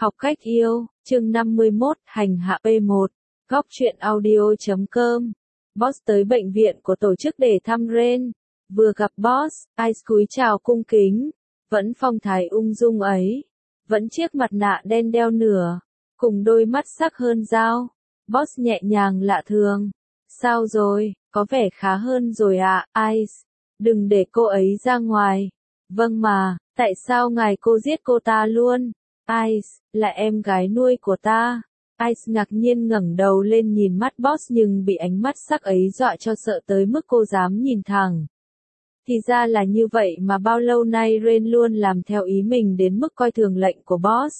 Học cách yêu, chương 51, hành hạ P1, góc truyện audio.com. Boss tới bệnh viện của tổ chức để thăm Ren. Vừa gặp Boss, Ice cúi chào cung kính. Vẫn phong thái ung dung ấy. Vẫn chiếc mặt nạ đen đeo nửa. Cùng đôi mắt sắc hơn dao. Boss nhẹ nhàng lạ thường. Sao rồi, có vẻ khá hơn rồi ạ, Ice. Đừng để cô ấy ra ngoài. Vâng mà, tại sao ngài cô giết cô ta luôn? Ice, là em gái nuôi của ta. Ice ngạc nhiên ngẩng đầu lên nhìn mắt Boss nhưng bị ánh mắt sắc ấy dọa cho sợ tới mức cô dám nhìn thẳng. Thì ra là như vậy mà bao lâu nay Ren luôn làm theo ý mình đến mức coi thường lệnh của Boss.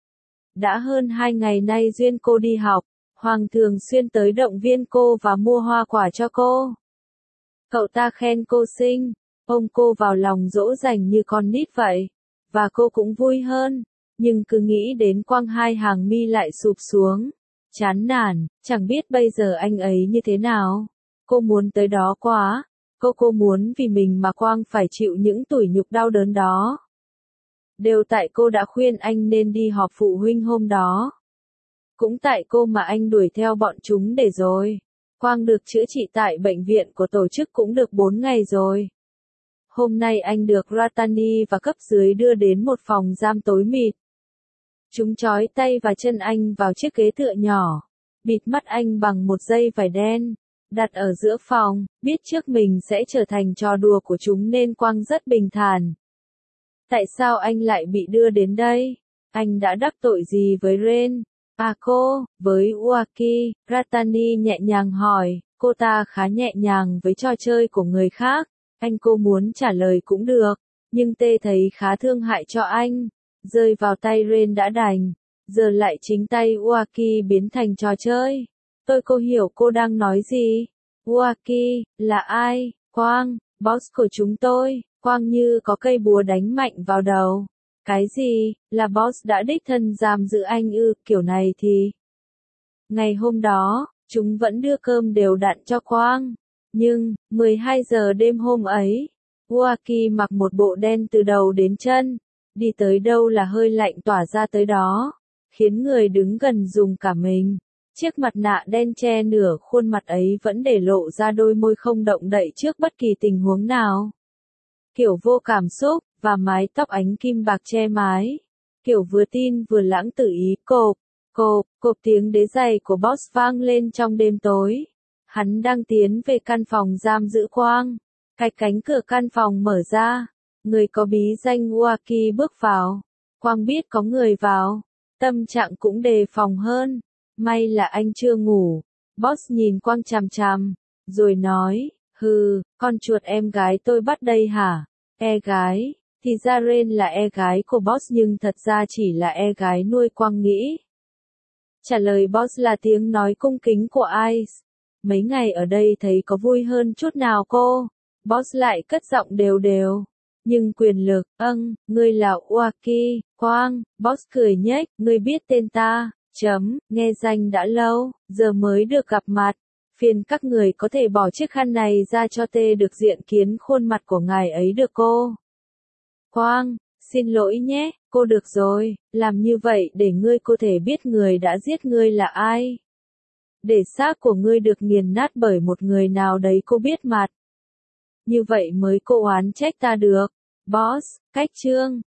Đã hơn 2 ngày nay duyên cô đi học, Hoàng thường xuyên tới động viên cô và mua hoa quả cho cô. Cậu ta khen cô xinh, ôm cô vào lòng dỗ dành như con nít vậy. Và cô cũng vui hơn. Nhưng cứ nghĩ đến quăng hai hàng mi lại sụp xuống. Chán nản, chẳng biết bây giờ anh ấy như thế nào. Cô muốn tới đó quá. Cô muốn vì mình mà Quang phải chịu những tủi nhục đau đớn đó. Đều tại cô đã khuyên anh nên đi họp phụ huynh hôm đó. Cũng tại cô mà anh đuổi theo bọn chúng để rồi. Quang được chữa trị tại bệnh viện của tổ chức cũng được 4 ngày rồi. Hôm nay anh được Ratani và cấp dưới đưa đến một phòng giam tối mịt. Chúng trói tay và chân anh vào chiếc ghế tựa nhỏ, bịt mắt anh bằng một dây vải đen, đặt ở giữa phòng, biết trước mình sẽ trở thành trò đùa của chúng nên Quang rất bình thản. Tại sao anh lại bị đưa đến đây? Anh đã đắc tội gì với Ren? À cô, với Uaki, Ratani nhẹ nhàng hỏi, cô ta khá nhẹ nhàng với trò chơi của người khác. Cô muốn trả lời cũng được, nhưng Tê thấy khá thương hại cho anh. Rơi vào tay Ren đã đành, giờ lại chính tay Uaki biến thành trò chơi. Cô hiểu cô đang nói gì. Uaki, là ai? Quang, boss của chúng tôi. Quang như có cây búa đánh mạnh vào đầu. Cái gì, là boss đã đích thân giam giữ anh ư, kiểu này thì. Ngày hôm đó, chúng vẫn đưa cơm đều đặn cho Quang. Nhưng, 12 giờ đêm hôm ấy, Uaki mặc một bộ đen từ đầu đến chân. Đi tới đâu là hơi lạnh tỏa ra tới đó, khiến người đứng gần rùng cả mình. Chiếc mặt nạ đen che nửa khuôn mặt ấy vẫn để lộ ra đôi môi không động đậy trước bất kỳ tình huống nào. Kiểu vô cảm xúc, và mái tóc ánh kim bạc che mái. Kiểu vừa tin vừa lãng tự ý, cộp tiếng đế giày của Boss vang lên trong đêm tối. Hắn đang tiến về căn phòng giam giữ Quang. Cánh cửa căn phòng mở ra. Người có bí danh Uaki bước vào. Quang biết có người vào. Tâm trạng cũng đề phòng hơn. May là anh chưa ngủ. Boss nhìn Quang chằm chằm. Rồi nói, con chuột em gái tôi bắt đây hả? E gái. Thì ra Ren là e gái của Boss nhưng thật ra chỉ là e gái nuôi Quang nghĩ. Trả lời Boss là tiếng nói cung kính của Ice. Mấy ngày ở đây thấy có vui hơn chút nào cô? Boss lại cất giọng đều đều. Nhưng quyền lực, ngươi là Uaki, Quang, Boss cười nhếch, ngươi biết tên ta, nghe danh đã lâu, giờ mới được gặp mặt. Phiền các người có thể bỏ chiếc khăn này ra cho Tê được diện kiến khuôn mặt của ngài ấy được cô. Quang, xin lỗi nhé, cô được rồi, làm như vậy để ngươi có thể biết người đã giết ngươi là ai. Để xác của ngươi được nghiền nát bởi một người nào đấy cô biết mặt. Như vậy mới cô oán trách ta được. Boss, cách chương.